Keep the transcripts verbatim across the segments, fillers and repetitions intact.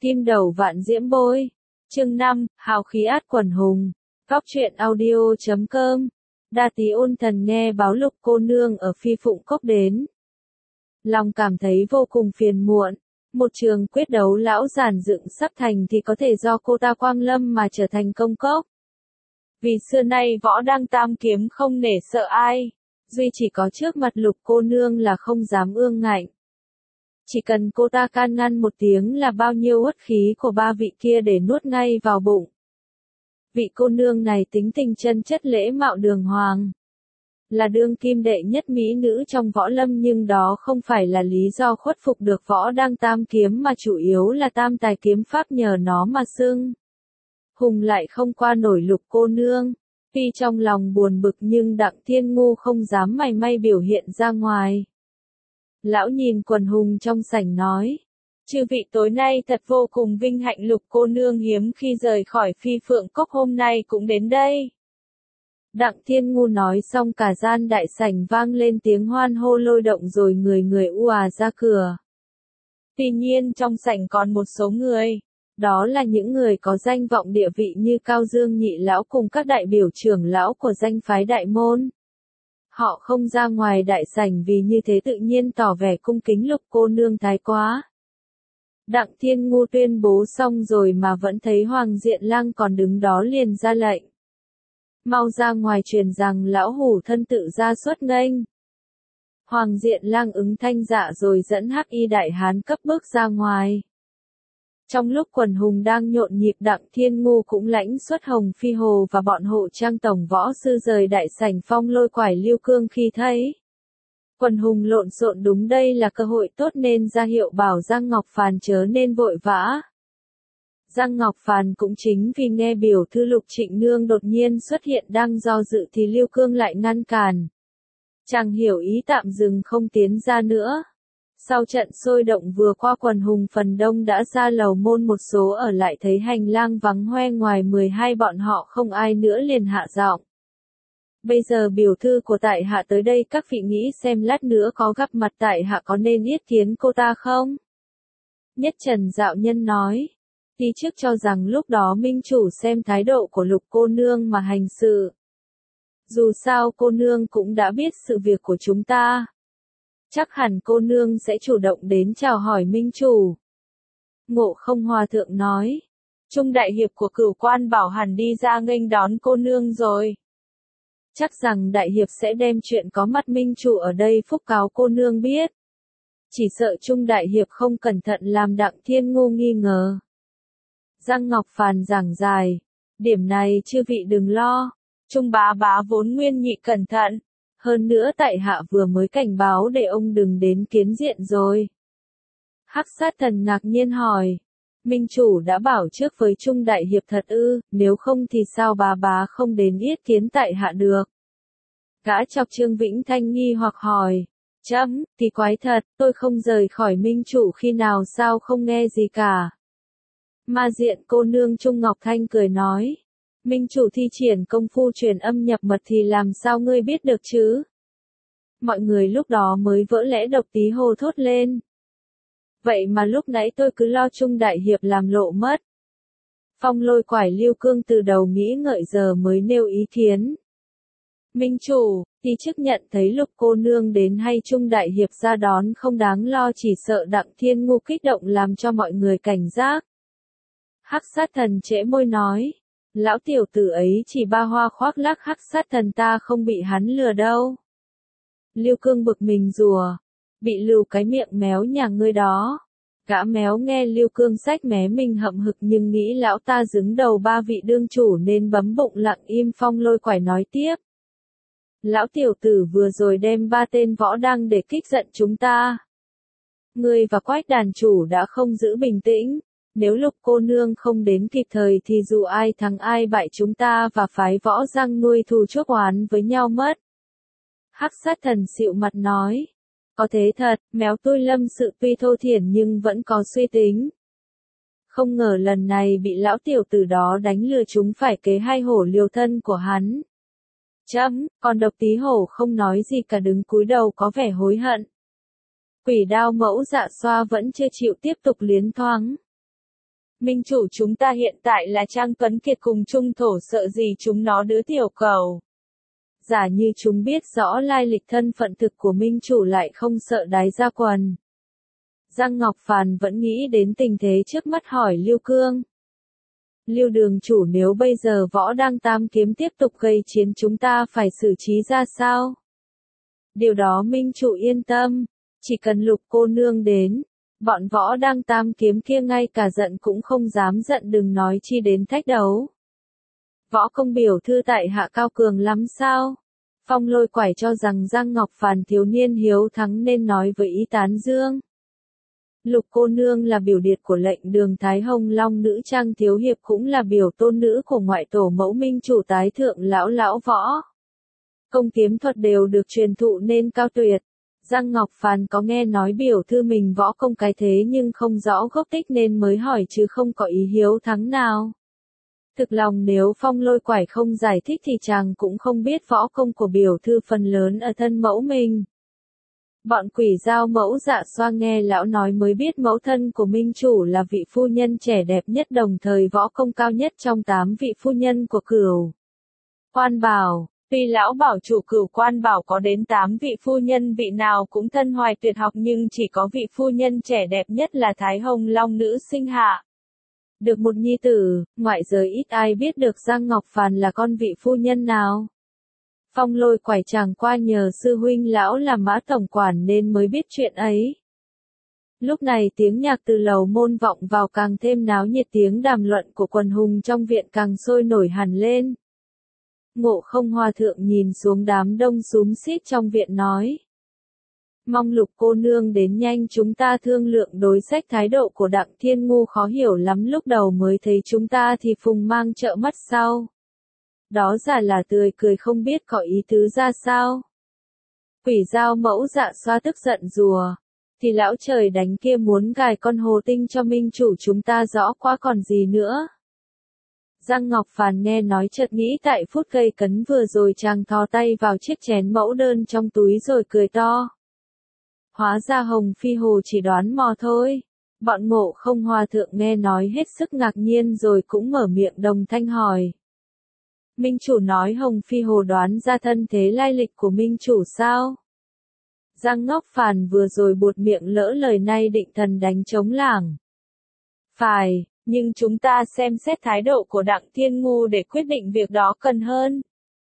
Kim đầu vạn diễm bôi. Chương năm, hào khí át quần hùng. Góc truyện audio chấm com. Đa tí ôn thần nghe báo Lục cô nương ở Phi Phụng Cốc đến. Lòng cảm thấy vô cùng phiền muộn. Một trường quyết đấu lão giản dựng sắp thành thì có thể do cô ta quang lâm mà trở thành công cốc. Vì xưa nay võ đăng tam kiếm không nể sợ ai. Duy chỉ có trước mặt Lục cô nương là không dám ương ngạnh. Chỉ cần cô ta can ngăn một tiếng là bao nhiêu uất khí của ba vị kia để nuốt ngay vào bụng. Vị cô nương này tính tình chân chất lễ mạo đường hoàng. Là đương kim đệ nhất mỹ nữ trong võ lâm, nhưng đó không phải là lý do khuất phục được võ đăng tam kiếm, mà chủ yếu là tam tài kiếm pháp nhờ nó mà xưng. Hùng lại không qua nổi Lục cô nương. Tuy trong lòng buồn bực nhưng Đặng Thiên Ngu không dám mảy may biểu hiện ra ngoài. Lão nhìn quần hùng trong sảnh nói. Chư vị tối nay thật vô cùng vinh hạnh, Lục cô nương hiếm khi rời khỏi Phi Phượng Cốc hôm nay cũng đến đây. Đặng Thiên Ngu nói xong cả gian đại sảnh vang lên tiếng hoan hô lôi động, rồi người người ùa à ra cửa. Tuy nhiên trong sảnh còn một số người. Đó là những người có danh vọng địa vị như Cao Dương nhị lão cùng các đại biểu trưởng lão của danh phái Đại Môn. Họ không ra ngoài đại sảnh vì như thế tự nhiên tỏ vẻ cung kính Lục cô nương thái quá. Đặng Thiên Ngu tuyên bố xong rồi mà vẫn thấy Hoàng Diện Lang còn đứng đó, liền ra lệnh. Mau ra ngoài truyền rằng lão hủ thân tự ra xuất nghênh. Hoàng Diện Lang ứng thanh dạ rồi dẫn Hắc Y đại hán cấp bước ra ngoài. Trong lúc quần hùng đang nhộn nhịp, Đặng Thiên Ngu cũng lãnh xuất Hồng Phi Hồ và bọn hộ trang tổng võ sư rời đại sảnh phong lôi quải Lưu Cương. Khi thấy quần hùng lộn xộn, đúng đây là cơ hội tốt nên ra hiệu bảo Giang Ngọc Phàn chớ nên vội vã. Giang Ngọc Phàn cũng chính vì nghe biểu thư Lục Trịnh Nương đột nhiên xuất hiện đang do dự thì Lưu Cương lại ngăn cản. Chàng hiểu ý tạm dừng không tiến ra nữa. Sau trận sôi động vừa qua, quần hùng phần đông đã ra lầu môn, một số ở lại thấy hành lang vắng hoe, ngoài mười hai bọn họ không ai nữa liền hạ giọng. Bây giờ biểu thư của tại hạ tới đây, các vị nghĩ xem lát nữa có gặp mặt tại hạ có nên yết kiến cô ta không? Nhất Trần Dạo Nhân nói. Thì trước cho rằng lúc đó minh chủ xem thái độ của Lục cô nương mà hành sự. Dù sao cô nương cũng đã biết sự việc của chúng ta. Chắc hẳn cô nương sẽ chủ động đến chào hỏi minh chủ. Ngộ Không Hòa thượng nói. Trung đại hiệp của Cửu Quan bảo hẳn đi ra nghênh đón cô nương rồi. Chắc rằng đại hiệp sẽ đem chuyện có mặt minh chủ ở đây phúc cáo cô nương biết. Chỉ sợ Trung đại hiệp không cẩn thận làm Đặng Thiên Ngu nghi ngờ. Giang Ngọc Phàn giảng dài. Điểm này chư vị đừng lo. Trung bá bá vốn nguyên nhị cẩn thận. Hơn nữa tại hạ vừa mới cảnh báo để ông đừng đến kiến diện rồi. Hắc Sát Thần ngạc nhiên hỏi. Minh chủ đã bảo trước với Trung đại hiệp thật ư, nếu không thì sao bá bá không đến yết kiến tại hạ được? Gã chọc Trương Vĩnh Thanh nghi hoặc hỏi. Chấm, thì quái thật, tôi không rời khỏi minh chủ khi nào sao không nghe gì cả. Ma Diện cô nương Trung Ngọc Thanh cười nói. Minh chủ thi triển công phu truyền âm nhập mật thì làm sao ngươi biết được chứ? Mọi người lúc đó mới vỡ lẽ độc tí hồ thốt lên. Vậy mà lúc nãy tôi cứ lo Trung đại hiệp làm lộ mất. Phong lôi quải Lưu Cương từ đầu nghĩ ngợi giờ mới nêu ý kiến. Minh chủ, thì trước nhận thấy Lục cô nương đến hay Trung đại hiệp ra đón không đáng lo, chỉ sợ Đặng Thiên Ngu kích động làm cho mọi người cảnh giác. Hắc Sát Thần trễ môi nói. Lão tiểu tử ấy chỉ ba hoa khoác lác, Hắc Sát Thần ta không bị hắn lừa đâu. Lưu Cương bực mình rùa. Bị lưu cái miệng méo nhà ngươi đó. Gã méo nghe Lưu Cương xách mé mình hậm hực nhưng nghĩ lão ta dứng đầu ba vị đương chủ nên bấm bụng lặng im. Phong lôi quải nói tiếp. Lão tiểu tử vừa rồi đem ba tên võ đăng để kích giận chúng ta. Ngươi và Quách đàn chủ đã không giữ bình tĩnh. Nếu Lục cô nương không đến kịp thời thì dù ai thắng ai bại chúng ta và phái võ Giang nuôi thù chuốc oán với nhau mất. Hắc Sát Thần xịu mặt nói. Có thế thật, méo tôi lâm sự tuy thô thiển nhưng vẫn có suy tính. Không ngờ lần này bị lão tiểu tử đó đánh lừa chúng phải kế hai hổ liều thân của hắn. Chấm, còn Độc Tí Hổ không nói gì cả, đứng cúi đầu có vẻ hối hận. Quỷ Đao Mẫu Dạ Xoa vẫn chưa chịu tiếp tục liến thoáng. Minh chủ chúng ta hiện tại là Trang Tuấn Kiệt cùng Trung Thổ, sợ gì chúng nó đứa tiểu cầu. Giả như chúng biết rõ lai lịch thân phận thực của Minh chủ lại không sợ đái ra quần. Giang Ngọc Phàn vẫn nghĩ đến tình thế trước mắt hỏi Lưu Cương. Lưu đường chủ, nếu bây giờ Võ Đăng Tam Kiếm tiếp tục gây chiến chúng ta phải xử trí ra sao? Điều đó Minh chủ yên tâm, chỉ cần Lục cô nương đến, bọn Võ Đăng Tam Kiếm kia ngay cả giận cũng không dám giận, đừng nói chi đến thách đấu. Võ công biểu thư tại hạ cao cường lắm sao? Phong Lôi Quải cho rằng Giang Ngọc Phàn thiếu niên hiếu thắng nên nói với ý tán dương. Lục cô nương là biểu điệt của lệnh đường Thái Hồng Long nữ Trang thiếu hiệp, cũng là biểu tôn nữ của ngoại tổ mẫu Minh chủ tái thượng lão lão Võ. Công kiếm thuật đều được truyền thụ nên cao tuyệt. Giang Ngọc Phàn có nghe nói biểu thư mình võ công cái thế nhưng không rõ gốc tích nên mới hỏi chứ không có ý hiếu thắng nào. Thực lòng nếu Phong Lôi Quải không giải thích thì chàng cũng không biết võ công của biểu thư phần lớn ở thân mẫu mình. Bọn Quỷ Dao mẫu Dạ Xoa nghe lão nói mới biết mẫu thân của Minh chủ là vị phu nhân trẻ đẹp nhất, đồng thời võ công cao nhất trong tám vị phu nhân của Cửu Quan Bảo. Tuy lão bảo chủ Cửu Quan Bảo có đến tám vị phu nhân vị nào cũng thân hoài tuyệt học, nhưng chỉ có vị phu nhân trẻ đẹp nhất là Thái Hồng Long nữ sinh hạ được một nhi tử, ngoại giới ít ai biết được Giang Ngọc Phàn là con vị phu nhân nào. Phong Lôi Quải chàng qua nhờ sư huynh lão là Mã tổng quản nên mới biết chuyện ấy. Lúc này tiếng nhạc từ lầu môn vọng vào càng thêm náo nhiệt, tiếng đàm luận của quần hùng trong viện càng sôi nổi hẳn lên. Ngộ Không Hòa thượng nhìn xuống đám đông xúm xít trong viện nói. Mong Lục cô nương đến nhanh, chúng ta thương lượng đối sách. Thái độ của Đặng Thiên Ngu khó hiểu lắm, lúc đầu mới thấy chúng ta thì phùng mang trợ mắt sau. Đó giả là tươi cười không biết có ý tứ ra sao. Quỷ Dao mẫu Dạ Xoa tức giận rùa. Thì lão trời đánh kia muốn gài con hồ tinh cho Minh chủ chúng ta rõ quá còn gì nữa. Giang Ngọc Phàn nghe nói chợt nghĩ tại phút gây cấn vừa rồi chàng thò tay vào chiếc chén mẫu đơn trong túi rồi cười to. Hóa ra Hồng Phi Hồ chỉ đoán mò thôi. Bọn Ngộ Không Hòa thượng nghe nói hết sức ngạc nhiên rồi cũng mở miệng đồng thanh hỏi. Minh chủ nói Hồng Phi Hồ đoán ra thân thế lai lịch của Minh chủ sao? Giang Ngọc Phàn vừa rồi buột miệng lỡ lời, nay định thần đánh trống lảng. Phải, nhưng chúng ta xem xét thái độ của Đặng Thiên Ngu để quyết định việc đó cần hơn.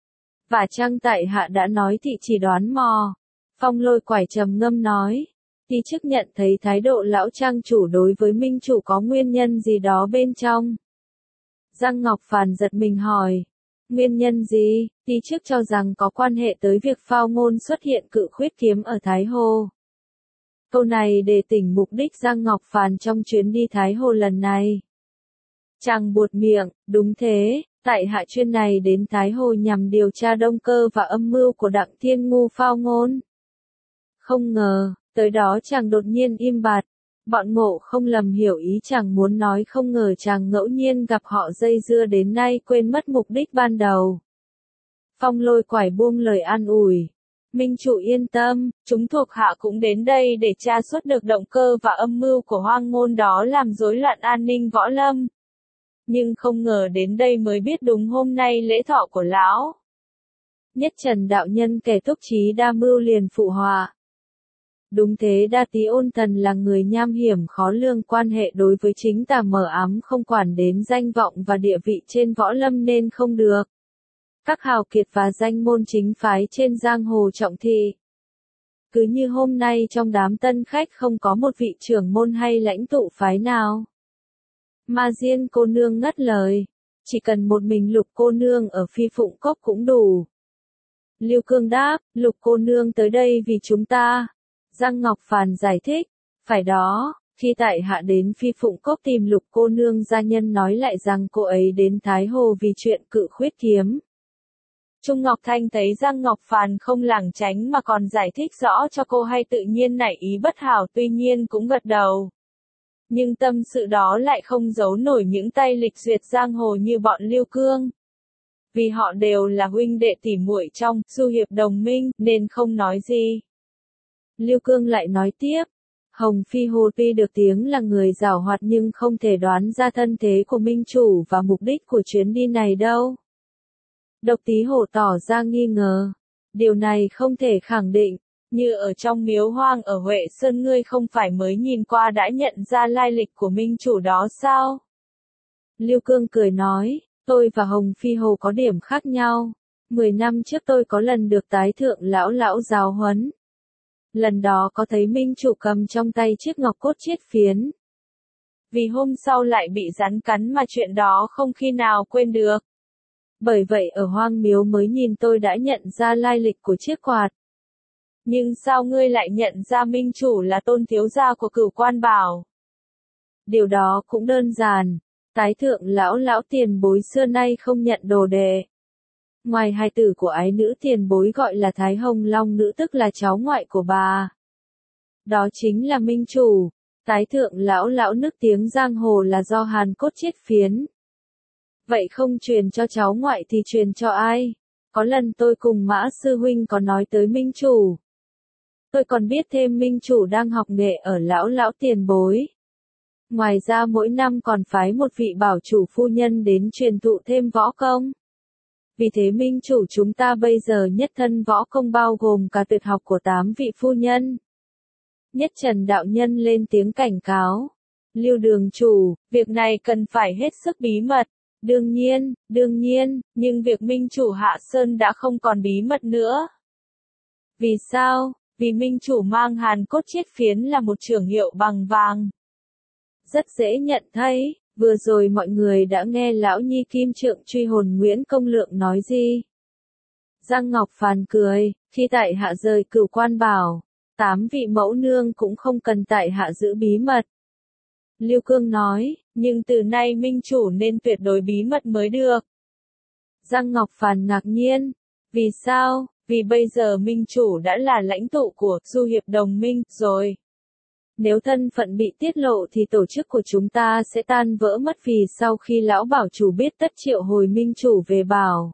Và chăng tại hạ đã nói thì chỉ đoán mò. Phong Lôi Quải trầm ngâm nói. Thì trước nhận thấy thái độ lão trang chủ đối với Minh chủ có nguyên nhân gì đó bên trong. Giang Ngọc Phàn giật mình hỏi. Nguyên nhân gì? Thì trước cho rằng có quan hệ tới việc Phao Ngôn xuất hiện cự khuyết kiếm ở Thái Hồ. Câu này để tỉnh mục đích Giang Ngọc Phàn trong chuyến đi Thái Hồ lần này. Chàng buột miệng, đúng thế, tại hạ chuyên này đến Thái Hồ nhằm điều tra động cơ và âm mưu của Đặng Thiên Ngu Phao Ngôn. Không ngờ, tới đó chàng đột nhiên im bặt. Bọn Ngộ Không lầm hiểu ý chàng muốn nói không ngờ chàng ngẫu nhiên gặp họ dây dưa đến nay quên mất mục đích ban đầu. Phong Lôi Quải buông lời an ủi. Minh chủ yên tâm, chúng thuộc hạ cũng đến đây để tra xuất được động cơ và âm mưu của Hoang Ngôn đó làm rối loạn an ninh võ lâm. Nhưng không ngờ đến đây mới biết đúng hôm nay lễ thọ của lão. Nhất Trần đạo nhân kẻ túc trí đa mưu liền phụ họa. Đúng thế, Đa Tý Ôn Thần là người nham hiểm khó lường, quan hệ đối với chính tà mờ ám, không quản đến danh vọng và địa vị trên võ lâm nên không được. Các hào kiệt và danh môn chính phái trên giang hồ trọng thị. Cứ như hôm nay trong đám tân khách không có một vị trưởng môn hay lãnh tụ phái nào. Mà Diên cô nương ngắt lời, chỉ cần một mình Lục cô nương ở Phi Phụng Cốc cũng đủ. Lưu Cương đáp, Lục cô nương tới đây vì chúng ta. Giang Ngọc Phàn giải thích, phải đó, khi tại hạ đến Phi Phụng Cốc tìm Lục cô nương, gia nhân nói lại rằng cô ấy đến Thái Hồ vì chuyện cự khuyết kiếm. Trung Ngọc Thanh thấy Giang Ngọc Phàn không lảng tránh mà còn giải thích rõ cho cô hay tự nhiên nảy ý bất hảo, tuy nhiên cũng gật đầu. Nhưng tâm sự đó lại không giấu nổi những tay lịch duyệt giang hồ như bọn Lưu Cương. Vì họ đều là huynh đệ tỉ muội trong du hiệp đồng minh nên không nói gì. Lưu Cương lại nói tiếp, Hồng Phi Hồ tuy được tiếng là người giảo hoạt nhưng không thể đoán ra thân thế của minh chủ và mục đích của chuyến đi này đâu. Độc Tí Hổ tỏ ra nghi ngờ. Điều này không thể khẳng định, như ở trong miếu hoang ở Huệ Sơn ngươi không phải mới nhìn qua đã nhận ra lai lịch của minh chủ đó sao? Lưu Cương cười nói, tôi và Hồng Phi Hồ có điểm khác nhau. Mười năm trước tôi có lần được tái thượng lão lão giáo huấn. Lần đó có thấy minh chủ cầm trong tay chiếc ngọc cốt chiết phiến. Vì hôm sau lại bị rắn cắn mà chuyện đó không khi nào quên được. Bởi vậy ở hoang miếu mới nhìn tôi đã nhận ra lai lịch của chiếc quạt. Nhưng sao ngươi lại nhận ra minh chủ là tôn thiếu gia của Cửu Quan Bảo? Điều đó cũng đơn giản. Tái thượng lão lão tiền bối xưa nay không nhận đồ đệ. Ngoài hài tử của ái nữ tiền bối gọi là Thái Hồng Long nữ tức là cháu ngoại của bà. Đó chính là minh chủ. Tái thượng lão lão nức tiếng giang hồ là do hàn cốt chiết phiến. Vậy không truyền cho cháu ngoại thì truyền cho ai? Có lần tôi cùng Mã Sư Huynh có nói tới minh chủ. Tôi còn biết thêm minh chủ đang học nghệ ở lão lão tiền bối. Ngoài ra mỗi năm còn phái một vị bảo chủ phu nhân đến truyền thụ thêm võ công. Vì thế minh chủ chúng ta bây giờ nhất thân võ công bao gồm cả tuyệt học của tám vị phu nhân. Nhất Trần đạo nhân lên tiếng cảnh cáo. Lưu đường chủ, việc này cần phải hết sức bí mật. Đương nhiên, đương nhiên, nhưng việc minh chủ Hạ Sơn đã không còn bí mật nữa. Vì sao? Vì minh chủ mang hàn cốt chiết phiến là một trưởng hiệu bằng vàng. Rất dễ nhận thấy, vừa rồi mọi người đã nghe lão nhi kim trượng truy hồn Nguyễn Công Lượng nói gì. Giang Ngọc Phàn cười, khi tại hạ rời Cửu Quan Bảo, tám vị mẫu nương cũng không cần tại hạ giữ bí mật. Lưu Cương nói, nhưng từ nay minh chủ nên tuyệt đối bí mật mới được. Giang Ngọc Phàn ngạc nhiên, vì sao? Vì bây giờ minh chủ đã là lãnh tụ của Du Hiệp Đồng Minh rồi. Nếu thân phận bị tiết lộ thì tổ chức của chúng ta sẽ tan vỡ mất vì sau khi lão bảo chủ biết tất triệu hồi minh chủ về bảo.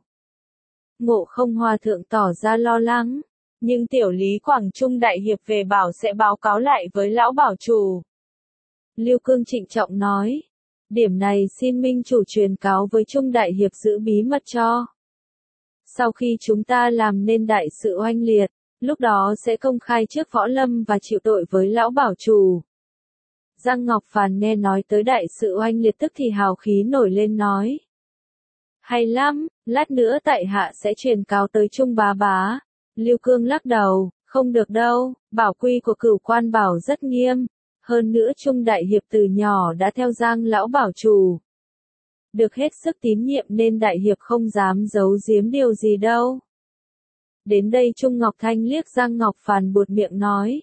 Ngộ Không Hòa Thượng tỏ ra lo lắng, nhưng tiểu lý Quảng Trung Đại Hiệp về bảo sẽ báo cáo lại với lão bảo chủ. Lưu Cương trịnh trọng nói, điểm này xin minh chủ truyền cáo với Trung Đại Hiệp giữ bí mật cho. Sau khi chúng ta làm nên đại sự oanh liệt, lúc đó sẽ công khai trước võ lâm và chịu tội với lão bảo chủ. Giang Ngọc Phàn nghe nói tới đại sự oanh liệt tức thì hào khí nổi lên nói. Hay lắm, lát nữa tại hạ sẽ truyền cáo tới Trung bá bá. Lưu Cương lắc đầu, không được đâu, bảo quy của Cửu Quan Bảo rất nghiêm. Hơn nữa Trung Đại Hiệp từ nhỏ đã theo Giang lão bảo chủ. Được hết sức tín nhiệm nên Đại Hiệp không dám giấu giếm điều gì đâu. Đến đây Trung Ngọc Thanh liếc Giang Ngọc Phàn buột miệng nói.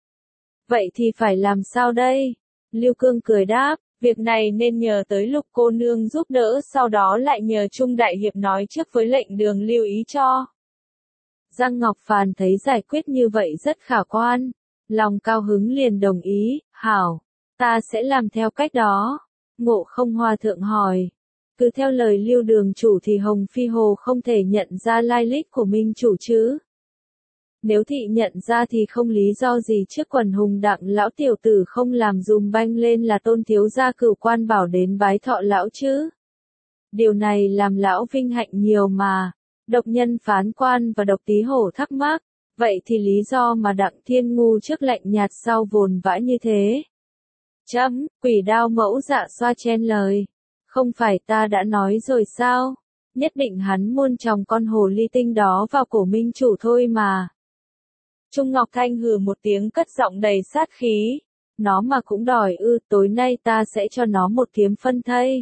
Vậy thì phải làm sao đây? Lưu Cương cười đáp, việc này nên nhờ tới Lục cô nương giúp đỡ sau đó lại nhờ Trung Đại Hiệp nói trước với lệnh đường lưu ý cho. Giang Ngọc Phàn thấy giải quyết như vậy rất khả quan. Lòng cao hứng liền đồng ý, hảo, ta sẽ làm theo cách đó. Ngộ Không Hòa Thượng hỏi, cứ theo lời Lưu đường chủ thì Hồng Phi Hồ không thể nhận ra lai lịch của minh chủ chứ? Nếu thị nhận ra thì không lý do gì trước quần hùng đặng lão tiểu tử không làm dùm banh lên là tôn thiếu gia Cửu Quan Bảo đến bái thọ lão chứ? Điều này làm lão vinh hạnh nhiều mà. Độc Nhân Phán Quan và Độc Tí Hổ thắc mắc. Vậy thì lý do mà Đặng Thiên Ngu trước lạnh nhạt sau vồn vã như thế? Chấm, Quỷ Đao Mẫu Dạ xoa chen lời. Không phải ta đã nói rồi sao? Nhất định hắn muôn tròng con hồ ly tinh đó vào cổ minh chủ thôi mà. Trung Ngọc Thanh hừ một tiếng cất giọng đầy sát khí. Nó mà cũng đòi ư, tối nay ta sẽ cho nó một kiếm phân thây.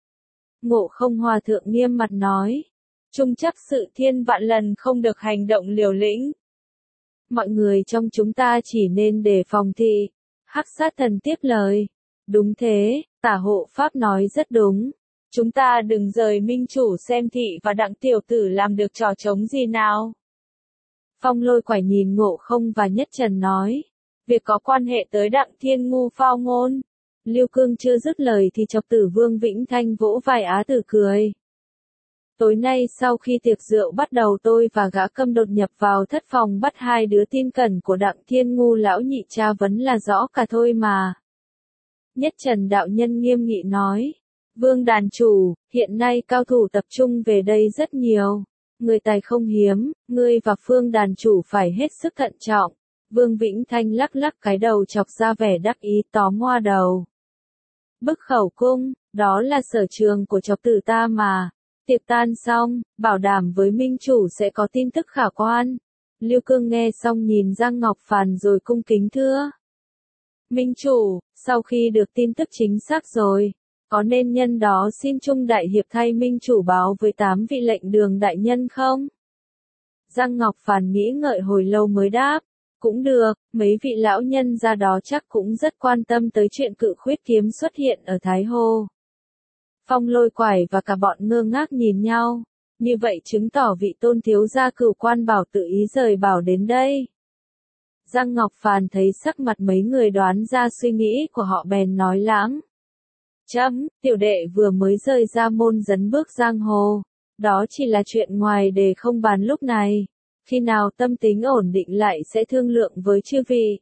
Ngộ Không Hòa Thượng nghiêm mặt nói. Trung chắc sự thiên vạn lần không được hành động liều lĩnh. Mọi người trong chúng ta chỉ nên đề phòng thị. Hắc Sát Thần tiếp lời. Đúng thế, Tả Hộ Pháp nói rất đúng. Chúng ta đừng rời minh chủ xem thị và Đặng tiểu tử làm được trò trống gì nào. Phong Lôi Quải nhìn Ngộ Không và Nhất Trần nói. Việc có quan hệ tới Đặng Thiên Ngu phao ngôn. Lưu Cương chưa dứt lời thì chọc tử Vương Vĩnh Thanh vỗ vai Á Tử cười. Tối nay sau khi tiệc rượu bắt đầu tôi và gã câm đột nhập vào thất phòng bắt hai đứa tin cẩn của Đặng Thiên Ngu lão nhị tra vấn là rõ cả thôi mà. Nhất Trần đạo nhân nghiêm nghị nói. Vương đàn chủ, hiện nay cao thủ tập trung về đây rất nhiều. Người tài không hiếm, ngươi và Phương đàn chủ phải hết sức thận trọng. Vương Vĩnh Thanh lắc lắc cái đầu chọc ra vẻ đắc ý tóm hoa đầu. Bức khẩu cung, đó là sở trường của chọc tử ta mà. Tiệc tan xong, bảo đảm với minh chủ sẽ có tin tức khả quan. Lưu Cương nghe xong nhìn Giang Ngọc Phàn rồi cung kính thưa. Minh chủ, sau khi được tin tức chính xác rồi, có nên nhân đó xin Trung Đại Hiệp thay minh chủ báo với tám vị lệnh đường đại nhân không? Giang Ngọc Phàn nghĩ ngợi hồi lâu mới đáp. Cũng được, mấy vị lão nhân ra đó chắc cũng rất quan tâm tới chuyện cự khuyết kiếm xuất hiện ở Thái Hồ. Phong Lôi Quải và cả bọn ngơ ngác nhìn nhau, như vậy chứng tỏ vị tôn thiếu gia cửu quan bảo tự ý rời bảo đến đây. Giang Ngọc Phàn thấy sắc mặt mấy người đoán ra suy nghĩ của họ bèn nói lãng. Chấm, tiểu đệ vừa mới rời ra môn dấn bước giang hồ, đó chỉ là chuyện ngoài đề không bàn lúc này. Khi nào tâm tính ổn định lại sẽ thương lượng với chư vị.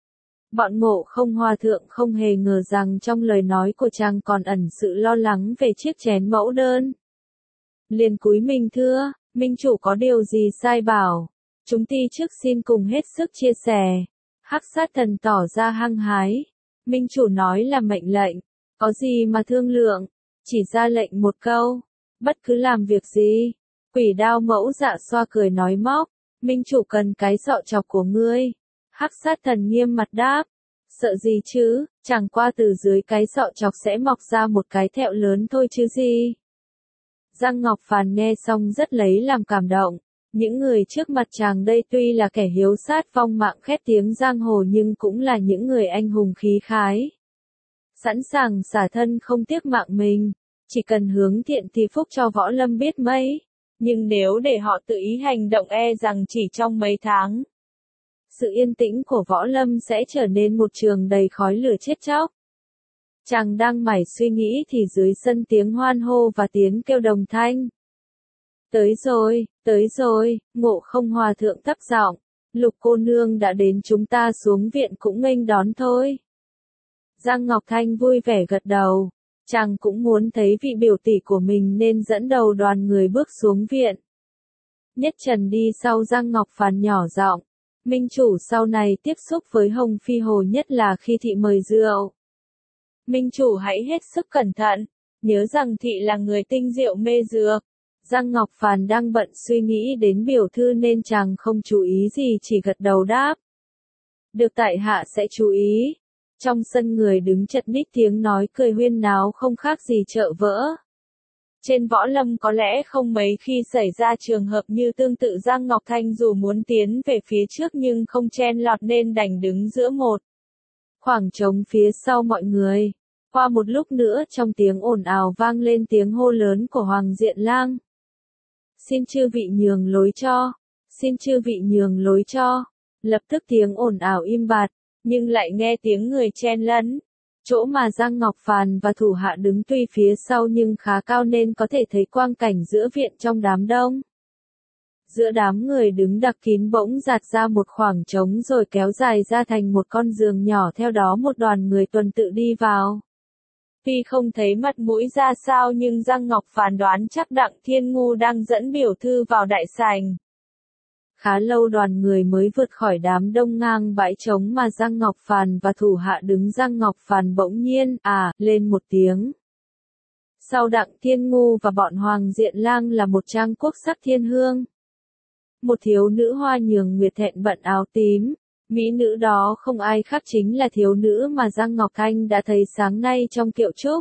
Bọn Ngộ Không hòa thượng không hề ngờ rằng trong lời nói của chàng còn ẩn sự lo lắng về chiếc chén mẫu đơn. Liền cúi mình thưa, minh chủ có điều gì sai bảo, chúng ti trước xin cùng hết sức chia sẻ. Hắc Sát Thần tỏ ra hăng hái, minh chủ nói là mệnh lệnh, có gì mà thương lượng, chỉ ra lệnh một câu, bất cứ làm việc gì. Quỷ Đao Mẫu Dạ xoa cười nói móc, minh chủ cần cái sọ chọc của ngươi. Hắc Sát Thần nghiêm mặt đáp, sợ gì chứ, chẳng qua từ dưới cái sọ chọc sẽ mọc ra một cái thẹo lớn thôi chứ gì. Giang Ngọc Phàn nghe xong rất lấy làm cảm động, những người trước mặt chàng đây tuy là kẻ hiếu sát vong mạng khét tiếng giang hồ nhưng cũng là những người anh hùng khí khái. Sẵn sàng xả thân không tiếc mạng mình, chỉ cần hướng thiện thì phúc cho võ lâm biết mấy. Nhưng nếu để họ tự ý hành động e rằng chỉ trong mấy tháng, sự yên tĩnh của võ lâm sẽ trở nên một trường đầy khói lửa chết chóc. Chàng đang mải suy nghĩ thì dưới sân tiếng hoan hô và tiếng kêu đồng thanh. Tới rồi, tới rồi, Ngộ Không hòa thượng thấp giọng, Lục cô nương đã đến, chúng ta xuống viện cũng nghênh đón thôi. Giang Ngọc Thanh vui vẻ gật đầu. Chàng cũng muốn thấy vị biểu tỷ của mình nên dẫn đầu đoàn người bước xuống viện. Nhất Trần đi sau Giang Ngọc Phàn nhỏ giọng, minh chủ sau này tiếp xúc với Hồng Phi Hồ nhất là khi thị mời rượu. Minh chủ hãy hết sức cẩn thận, nhớ rằng thị là người tinh rượu mê dược. Giang Ngọc Phàn đang bận suy nghĩ đến biểu thư nên chàng không chú ý gì, chỉ gật đầu đáp. Được tại hạ sẽ chú ý. Trong sân người đứng chật ních, tiếng nói cười huyên náo không khác gì chợ vỡ. Trên võ lâm có lẽ không mấy khi xảy ra trường hợp như tương tự Giang Ngọc Thanh dù muốn tiến về phía trước nhưng không chen lọt nên đành đứng giữa một khoảng trống phía sau mọi người. Qua một lúc nữa trong tiếng ồn ào vang lên tiếng hô lớn của Hoàng Diện Lang. Xin chư vị nhường lối cho, xin chư vị nhường lối cho. Lập tức tiếng ồn ào im bặt, nhưng lại nghe tiếng người chen lấn. Chỗ mà Giang Ngọc Phàn và thủ hạ đứng tuy phía sau nhưng khá cao nên có thể thấy quang cảnh giữa viện trong đám đông. Giữa đám người đứng đặc kín bỗng giạt ra một khoảng trống rồi kéo dài ra thành một con giường nhỏ, theo đó một đoàn người tuần tự đi vào. Tuy không thấy mặt mũi ra sao nhưng Giang Ngọc Phàn đoán chắc Đặng Thiên Ngu đang dẫn biểu thư vào đại sảnh. Khá lâu đoàn người mới vượt khỏi đám đông ngang bãi trống mà Giang Ngọc Phàn và thủ hạ đứng. Giang Ngọc Phàn bỗng nhiên à lên một tiếng. Sau Đặng Thiên Ngu và bọn Hoàng Diện Lang là một trang quốc sắc thiên hương. Một thiếu nữ hoa nhường nguyệt thẹn bận áo tím. Mỹ nữ đó không ai khác chính là thiếu nữ mà Giang Ngọc Thanh đã thấy sáng nay trong kiệu trúc.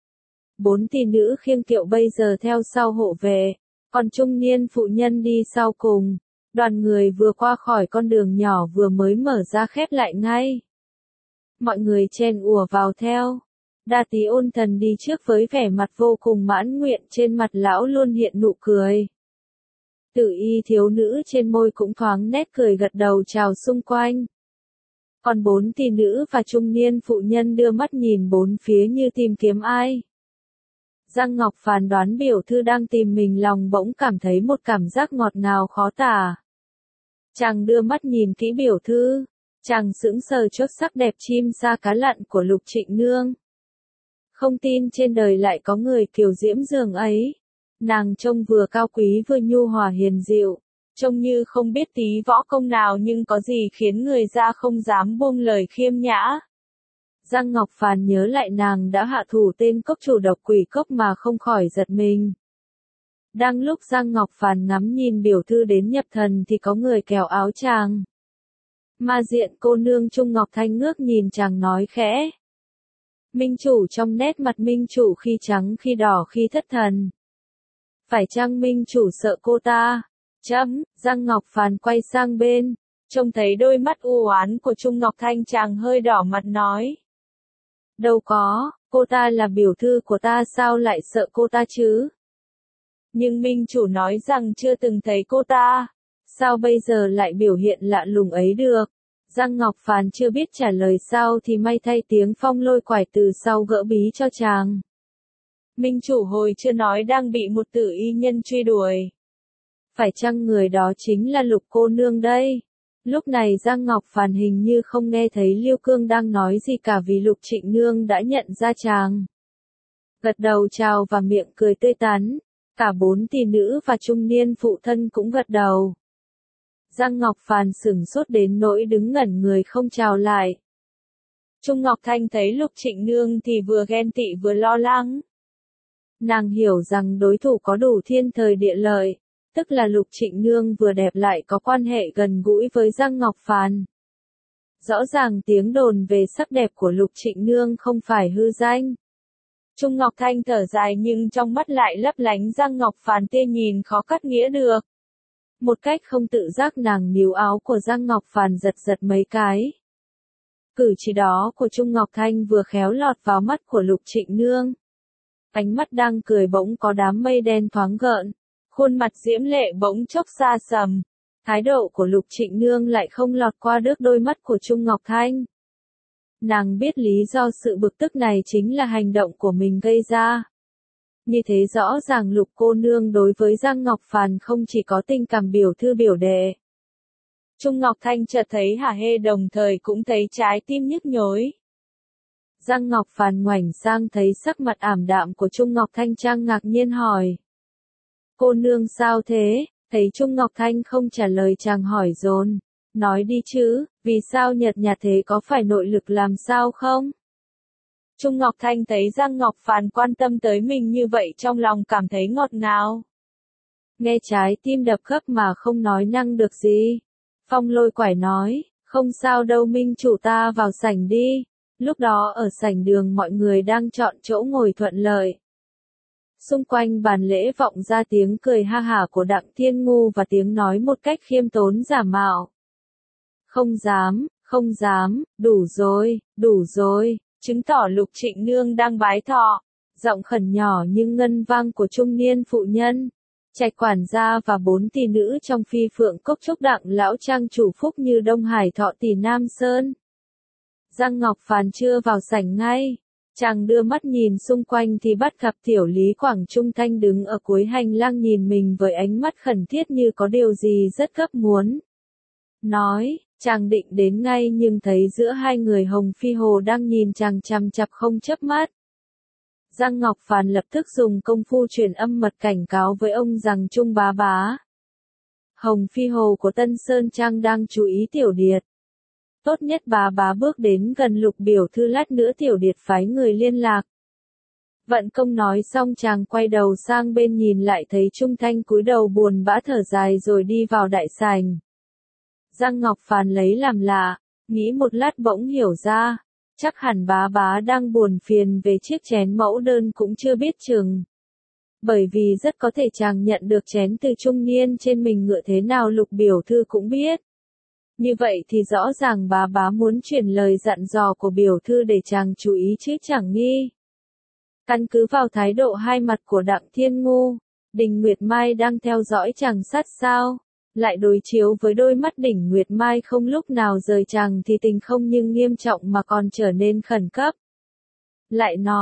Bốn tỷ nữ khiêng kiệu bây giờ theo sau hộ vệ, còn trung niên phụ nhân đi sau cùng. Đoàn người vừa qua khỏi con đường nhỏ vừa mới mở ra khép lại ngay. Mọi người chen ùa vào theo. Đa Tý Ôn Thần đi trước với vẻ mặt vô cùng mãn nguyện, trên mặt lão luôn hiện nụ cười. Tử y thiếu nữ trên môi cũng thoáng nét cười gật đầu chào xung quanh. Còn bốn tỷ nữ và trung niên phụ nhân đưa mắt nhìn bốn phía như tìm kiếm ai. Giang Ngọc phàn đoán biểu thư đang tìm mình, lòng bỗng cảm thấy một cảm giác ngọt ngào khó tả. Chàng đưa mắt nhìn kỹ biểu thư, chàng sững sờ trước sắc đẹp chim sa cá lặn của Lục Trịnh Nương. Không tin trên đời lại có người kiều diễm dường ấy. Nàng trông vừa cao quý vừa nhu hòa hiền dịu, trông như không biết tí võ công nào nhưng có gì khiến người ra không dám buông lời khiêm nhã. Giang Ngọc phàn nhớ lại nàng đã hạ thủ tên cốc chủ độc quỷ cốc mà không khỏi giật mình. Đang lúc Giang Ngọc phàn ngắm nhìn biểu thư đến nhập thần thì có người kéo áo chàng. Ma diện cô nương Trung Ngọc Thanh ngước nhìn chàng nói khẽ. Minh chủ, trong nét mặt minh chủ khi trắng khi đỏ khi thất thần. Phải chăng minh chủ sợ cô ta? Chấm, Giang Ngọc phàn quay sang bên, trông thấy đôi mắt u oán của Trung Ngọc Thanh, chàng hơi đỏ mặt nói. Đâu có, cô ta là biểu thư của ta, sao lại sợ cô ta chứ? Nhưng minh chủ nói rằng chưa từng thấy cô ta, sao bây giờ lại biểu hiện lạ lùng ấy được? Giang Ngọc phàn chưa biết trả lời sao thì may thay tiếng Phong Lôi quải từ sau gỡ bí cho chàng. Minh chủ hồi chưa nói đang bị một tử y nhân truy đuổi. Phải chăng người đó chính là Lục cô nương đây? Lúc này Giang Ngọc phàn hình như không nghe thấy Liêu Cương đang nói gì cả vì Lục Trịnh Nương đã nhận ra chàng. Gật đầu chào và miệng cười tươi tắn, cả bốn tỷ nữ và trung niên phụ thân cũng gật đầu. Giang Ngọc phàn sửng sốt đến nỗi đứng ngẩn người không chào lại. Trung Ngọc Thanh thấy Lục Trịnh Nương thì vừa ghen tị vừa lo lắng. Nàng hiểu rằng đối thủ có đủ thiên thời địa lợi, tức là Lục Trịnh Nương vừa đẹp lại có quan hệ gần gũi với Giang Ngọc phàn. Rõ ràng tiếng đồn về sắc đẹp của Lục Trịnh Nương không phải hư danh. Trung Ngọc Thanh thở dài nhưng trong mắt lại lấp lánh Giang Ngọc phàn tia nhìn khó cắt nghĩa được. Một cách không tự giác nàng níu áo của Giang Ngọc phàn giật giật mấy cái. Cử chỉ đó của Trung Ngọc Thanh vừa khéo lọt vào mắt của Lục Trịnh Nương. Ánh mắt đang cười bỗng có đám mây đen thoáng gợn, khuôn mặt diễm lệ bỗng chốc xa sầm. Thái độ của Lục Trịnh Nương lại không lọt qua được đôi mắt của Trung Ngọc Thanh. Nàng biết lý do sự bực tức này chính là hành động của mình gây ra. Như thế rõ ràng Lục cô nương đối với Giang Ngọc phàn không chỉ có tình cảm biểu thư biểu đệ. Trung Ngọc Thanh chợt thấy hả hê, đồng thời cũng thấy trái tim nhức nhối. Giang Ngọc phàn ngoảnh sang thấy sắc mặt ảm đạm của Trung Ngọc Thanh, trang ngạc nhiên hỏi. Cô nương sao thế? Thấy Trung Ngọc Thanh không trả lời chàng hỏi dồn. Nói đi chứ, vì sao nhợt nhạt thế, có phải nội lực làm sao không? Trung Ngọc Thanh thấy Giang Ngọc phàn quan tâm tới mình như vậy trong lòng cảm thấy ngọt ngào. Nghe trái tim đập gấp mà không nói năng được gì. Phong Lôi quải nói, không sao đâu minh chủ, ta vào sảnh đi. Lúc đó ở sảnh đường mọi người đang chọn chỗ ngồi thuận lợi. Xung quanh bàn lễ vọng ra tiếng cười ha hả của Đặng Thiên Ngu và tiếng nói một cách khiêm tốn giả mạo. Không dám, không dám, đủ rồi, đủ rồi, chứng tỏ Lục Trịnh Nương đang bái thọ. Giọng khẩn nhỏ nhưng ngân vang của trung niên phụ nhân, Trạch quản gia và bốn tỷ nữ trong Phi Phượng Cốc chúc Đặng lão trang chủ phúc như Đông Hải thọ tỷ Nam Sơn. Giang Ngọc phàn chưa vào sảnh ngay. Chàng đưa mắt nhìn xung quanh thì bắt gặp tiểu lý Quảng Trung Thanh đứng ở cuối hành lang nhìn mình với ánh mắt khẩn thiết như có điều gì rất gấp muốn nói. Chàng định đến ngay nhưng thấy giữa hai người Hồng Phi Hồ đang nhìn chàng chằm chằm không chớp mắt. Giang Ngọc phàn lập tức dùng công phu truyền âm mật cảnh cáo với ông rằng Trung bá bá, Hồng Phi Hồ của Tân Sơn Trang đang chú ý tiểu điệt. Tốt nhất bá bá bước đến gần Lục biểu thư, lát nữa tiểu điệt phái người liên lạc. Vận công nói xong chàng quay đầu sang bên nhìn lại thấy Trung Thanh cúi đầu buồn bã thở dài rồi đi vào đại sảnh. Giang Ngọc phàn lấy làm lạ, nghĩ một lát bỗng hiểu ra, chắc hẳn bá bá đang buồn phiền về chiếc chén mẫu đơn cũng chưa biết chừng. Bởi vì rất có thể chàng nhận được chén từ trung niên trên mình ngựa thế nào Lục biểu thư cũng biết. Như vậy thì rõ ràng bá bá muốn truyền lời dặn dò của biểu thư để chàng chú ý chứ chẳng nghi. Căn cứ vào thái độ hai mặt của Đặng Thiên Ngu, Đình Nguyệt Mai đang theo dõi chàng sát sao, lại đối chiếu với đôi mắt Đỉnh Nguyệt Mai không lúc nào rời chàng thì tình không nhưng nghiêm trọng mà còn trở nên khẩn cấp. Lại nói,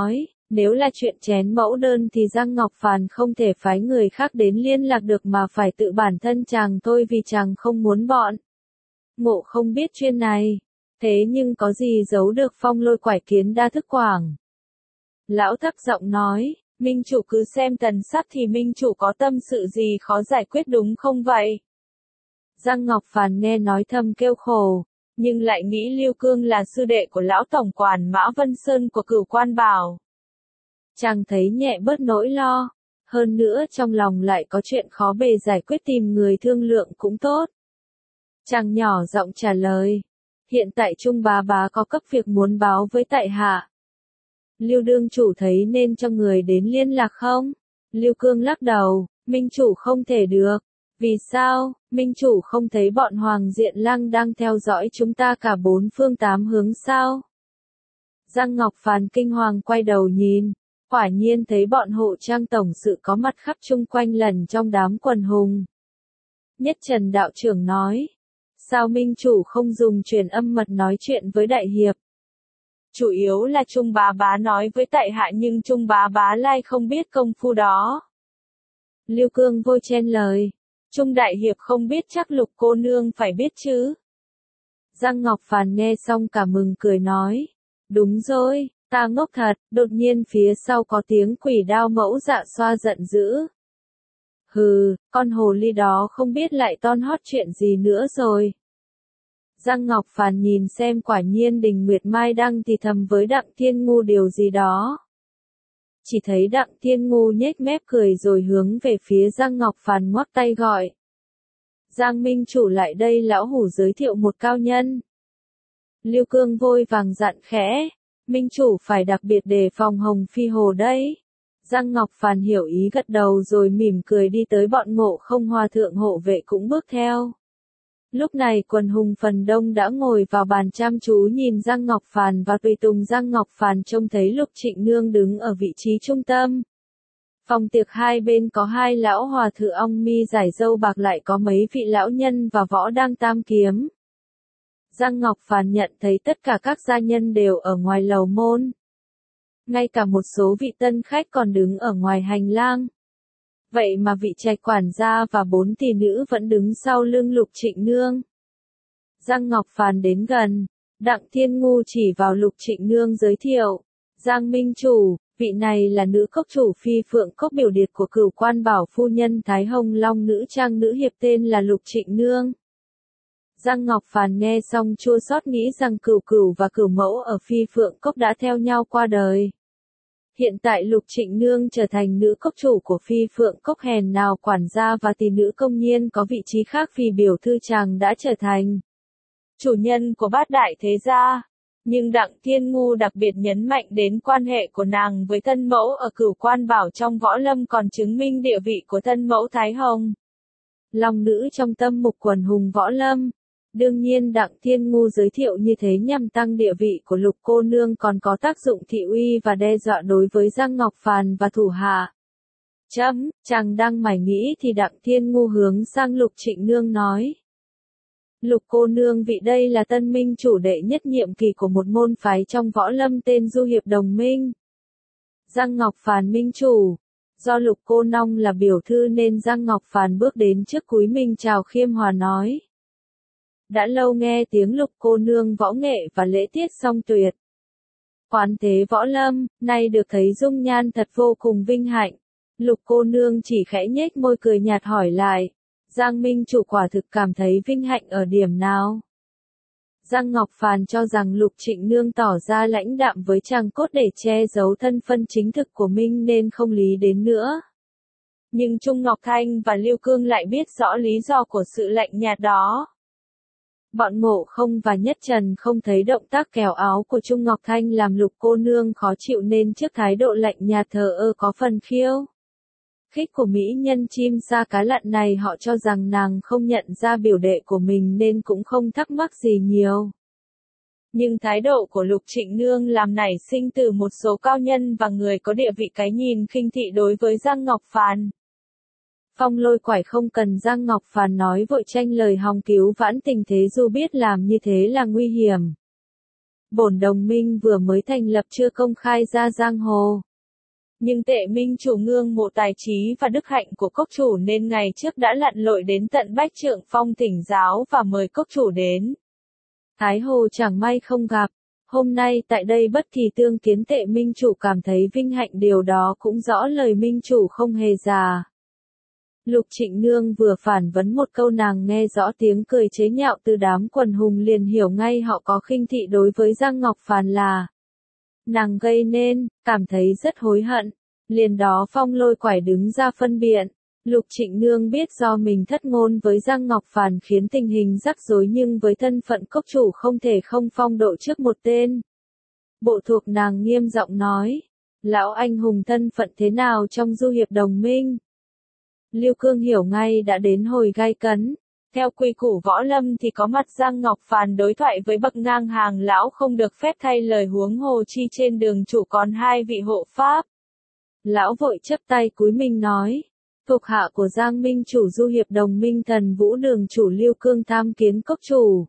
Nếu là chuyện chén mẫu đơn thì Giang Ngọc Phàn không thể phái người khác đến liên lạc được mà phải tự bản thân chàng thôi vì chàng không muốn bọn Ngộ không biết chuyện này. Thế nhưng có gì giấu được Phong Lôi quải kiến đa thức quảng. Lão thấp giọng nói, minh chủ cứ xem tần sắp thì minh chủ có tâm sự gì khó giải quyết đúng không vậy? Giang Ngọc Phàn nghe nói thầm kêu khổ, nhưng lại nghĩ Lưu Cương là sư đệ của lão tổng quản Mã Vân Sơn của Cửu Quan Bảo. Chàng thấy nhẹ bớt nỗi lo, hơn nữa trong lòng lại có chuyện khó bề giải quyết tìm người thương lượng cũng tốt. Chàng nhỏ giọng trả lời, hiện tại Trung bá bá có cấp việc muốn báo với tại hạ. Lưu đương chủ thấy nên cho người đến liên lạc không? Lưu Cương lắc đầu, minh chủ không thể được. Vì sao? Minh chủ không thấy bọn Hoàng Diện Lăng đang theo dõi chúng ta cả bốn phương tám hướng sao? Giang Ngọc Phàn kinh hoàng quay đầu nhìn, quả nhiên thấy bọn hộ trang tổng sự có mặt khắp chung quanh lần trong đám quần hùng. Nhất Trần đạo trưởng nói, sao minh chủ không dùng truyền âm mật nói chuyện với đại hiệp? Chủ yếu là Trung bá bá nói với tại hạ nhưng Trung bá bá lai không biết công phu đó. Lưu Cương vội chen lời, Trung đại hiệp không biết chắc Lục cô nương phải biết chứ. Giang Ngọc Phàn nghe xong cả mừng cười nói, đúng rồi, ta ngốc thật. Đột nhiên phía sau có tiếng quỷ đao mẫu dạ xoa giận dữ. Hừ, con hồ ly đó không biết lại ton hót chuyện gì nữa rồi. Giang Ngọc Phàn nhìn xem quả nhiên Đình Nguyệt Mai đang thì thầm với Đặng Thiên Ngu điều gì đó. Chỉ thấy Đặng Thiên Ngu nhếch mép cười rồi hướng về phía Giang Ngọc Phàn ngoắc tay gọi. Giang minh chủ lại đây, lão hủ giới thiệu một cao nhân. Lưu Cương vội vàng dặn khẽ, minh chủ phải đặc biệt đề phòng Hồng Phi Hồ đấy. Giang Ngọc Phàn hiểu ý gật đầu rồi mỉm cười đi tới bọn Ngộ Không hòa thượng hộ vệ cũng bước theo. Lúc này quần hùng phần đông đã ngồi vào bàn chăm chú nhìn Giang Ngọc Phàn và tùy tùng Giang Ngọc Phàn trông thấy Lục Trịnh Nương đứng ở vị trí trung tâm. Phòng tiệc hai bên có hai lão hòa thượng ong mi giải râu bạc, lại có mấy vị lão nhân và võ đang tam kiếm. Giang Ngọc Phàn nhận thấy tất cả các gia nhân đều ở ngoài lầu môn. Ngay cả một số vị tân khách còn đứng ở ngoài hành lang. Vậy mà vị trạch quản gia và bốn tỷ nữ vẫn đứng sau lưng Lục Trịnh Nương. Giang Ngọc Phàn đến gần, Đặng Thiên Ngu chỉ vào Lục Trịnh Nương giới thiệu, Giang minh chủ, vị này là nữ cốc chủ phi phượng cốc biểu điệt của Cửu Quan Bảo phu nhân Thái Hồng Long nữ trang nữ hiệp tên là Lục Trịnh Nương. Giang Ngọc Phàn nghe xong chua xót nghĩ rằng Cửu Cửu và Cửu Mẫu ở phi phượng cốc đã theo nhau qua đời. Hiện tại Lục Trịnh Nương trở thành nữ cốc chủ của phi phượng cốc, hèn nào quản gia và tỷ nữ công nhiên có vị trí khác vì biểu thư chàng đã trở thành chủ nhân của bát đại thế gia. Nhưng Đặng Thiên Ngu đặc biệt nhấn mạnh đến quan hệ của nàng với thân mẫu ở Cửu Quan Bảo trong võ lâm còn chứng minh địa vị của thân mẫu Thái Hồng Long nữ trong tâm mục quần hùng võ lâm. Đương nhiên Đặng Thiên Ngu giới thiệu như thế nhằm tăng địa vị của Lục cô nương còn có tác dụng thị uy và đe dọa đối với Giang Ngọc Phàn và thủ hạ. Chấm, chàng đang mải nghĩ thì Đặng Thiên Ngu hướng sang Lục Trịnh Nương nói. Lục cô nương vị đây là tân minh chủ đệ nhất nhiệm kỳ của một môn phái trong võ lâm tên Du Hiệp Đồng Minh. Giang Ngọc Phàn minh chủ. Do Lục cô nong là biểu thư nên Giang Ngọc Phàn bước đến trước cúi mình chào khiêm hòa nói. Đã lâu nghe tiếng Lục cô nương võ nghệ và lễ tiết song tuyệt. Quán thế võ lâm, nay được thấy dung nhan thật vô cùng vinh hạnh. Lục cô nương chỉ khẽ nhếch môi cười nhạt hỏi lại. Giang minh chủ quả thực cảm thấy vinh hạnh ở điểm nào? Giang Ngọc Phàn cho rằng Lục Trịnh Nương tỏ ra lãnh đạm với chàng cốt để che giấu thân phân chính thực của mình nên không lý đến nữa. Nhưng Trung Ngọc Thanh và Lưu Cương lại biết rõ lý do của sự lạnh nhạt đó. Bọn Ngộ Không và Nhất Trần không thấy động tác kéo áo của Trung Ngọc Thanh làm Lục cô nương khó chịu nên trước thái độ lạnh nhạt thờ ơ có phần khiêu khích của mỹ nhân chim sa cá lặn này, họ cho rằng nàng không nhận ra biểu đệ của mình nên cũng không thắc mắc gì nhiều. Nhưng thái độ của Lục Trịnh Nương làm nảy sinh từ một số cao nhân và người có địa vị cái nhìn khinh thị đối với Giang Ngọc Phàn. Phong Lôi quải không cần Giang Ngọc Phàn nói vội tranh lời hòng cứu vãn tình thế, dù biết làm như thế là nguy hiểm. Bổn đồng minh vừa mới thành lập chưa công khai ra giang hồ. Nhưng Tệ Minh chủ ngưỡng mộ tài trí và đức hạnh của cốc chủ nên ngày trước đã lặn lội đến tận Bách Trượng Phong thỉnh giáo và mời cốc chủ đến. Thái Hồ chẳng may không gặp. Hôm nay tại đây bất kỳ tương kiến Tệ Minh chủ cảm thấy vinh hạnh, điều đó cũng rõ lời Minh chủ không hề già. Lục Trịnh Nương vừa phản vấn một câu, nàng nghe rõ tiếng cười chế nhạo từ đám quần hùng liền hiểu ngay họ có khinh thị đối với Giang Ngọc Phàn là nàng gây nên, cảm thấy rất hối hận. Liền đó Phong Lôi Quải đứng ra phân biện. Lục Trịnh Nương biết do mình thất ngôn với Giang Ngọc Phàn khiến tình hình rắc rối, nhưng với thân phận cốc chủ không thể không phong độ trước một tên. Bộ thuộc nàng nghiêm giọng nói, lão anh hùng thân phận thế nào trong du hiệp đồng minh? Lưu Cương hiểu ngay đã đến hồi gay cấn. Theo quy củ võ lâm thì có mặt Giang Ngọc Phàn đối thoại với bậc ngang hàng lão không được phép thay lời, huống hồ chi trên đường chủ còn hai vị hộ pháp. Lão vội chắp tay cúi mình nói, thuộc hạ của Giang Minh chủ du hiệp đồng minh Thần Vũ đường chủ Lưu Cương tham kiến cốc chủ.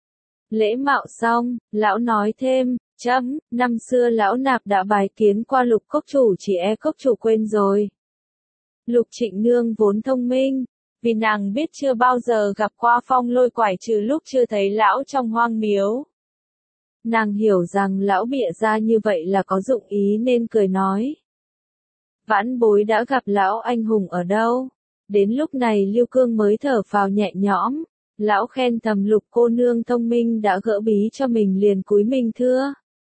Lễ mạo xong, lão nói thêm, chấm, năm xưa lão nạp đã bái kiến qua Lục cốc chủ, chỉ e cốc chủ quên rồi. Lục Trịnh Nương vốn thông minh, vì nàng biết chưa bao giờ gặp qua Phong Lôi Quải trừ lúc chưa thấy lão trong hoang miếu. Nàng hiểu rằng lão bịa ra như vậy là có dụng ý nên cười nói, vãn bối đã gặp lão anh hùng ở đâu? Đến lúc này Lưu Cương mới thở phào nhẹ nhõm. Lão khen thầm Lục cô nương thông minh đã gỡ bí cho mình, liền cúi mình thưa.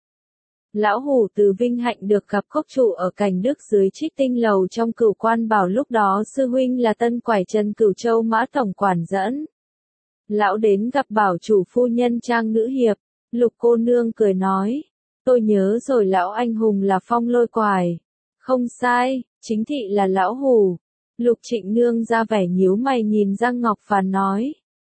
Lão hủ từ vinh hạnh được gặp cốc chủ ở Cảnh Đức dưới Trích Tinh lầu trong Cửu Quan Bảo, lúc đó sư huynh là Tân Quải Trần Cửu Châu Mã tổng quản dẫn. Lão đến gặp bảo chủ phu nhân Trang nữ hiệp. Lục cô nương cười nói, tôi nhớ rồi, lão anh hùng là Phong Lôi Quải. Không sai, chính thị là lão hủ. Lục Trịnh Nương ra vẻ nhíu mày nhìn Giang Ngọc Phàn nói,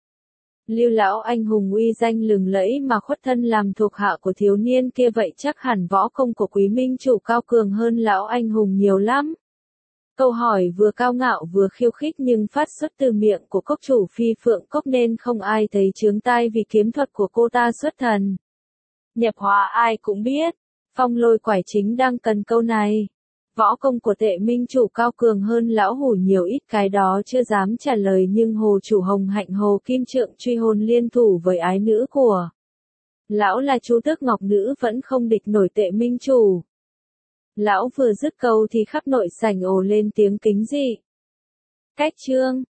Lưu lão anh hùng uy danh lừng lẫy mà khuất thân làm thuộc hạ của thiếu niên kia, vậy chắc hẳn võ công của quý minh chủ cao cường hơn lão anh hùng nhiều lắm. Câu hỏi vừa cao ngạo vừa khiêu khích nhưng phát xuất từ miệng của cốc chủ Phi Phượng Cốc nên không ai thấy chướng tai, vì kiếm thuật của cô ta xuất thần nhập hóa ai cũng biết. Phong Lôi Quải chính đang cần câu này. Võ công của Tệ Minh chủ cao cường hơn lão hủ nhiều ít, cái đó chưa dám trả lời, nhưng hồ chủ Hồng Hạnh Hồ Kim Trượng truy hồn liên thủ với ái nữ của lão là Chu Tước Ngọc Nữ vẫn không địch nổi Tệ Minh chủ. Lão vừa dứt câu thì khắp nội sảnh ồ lên tiếng kính dị. Cách chương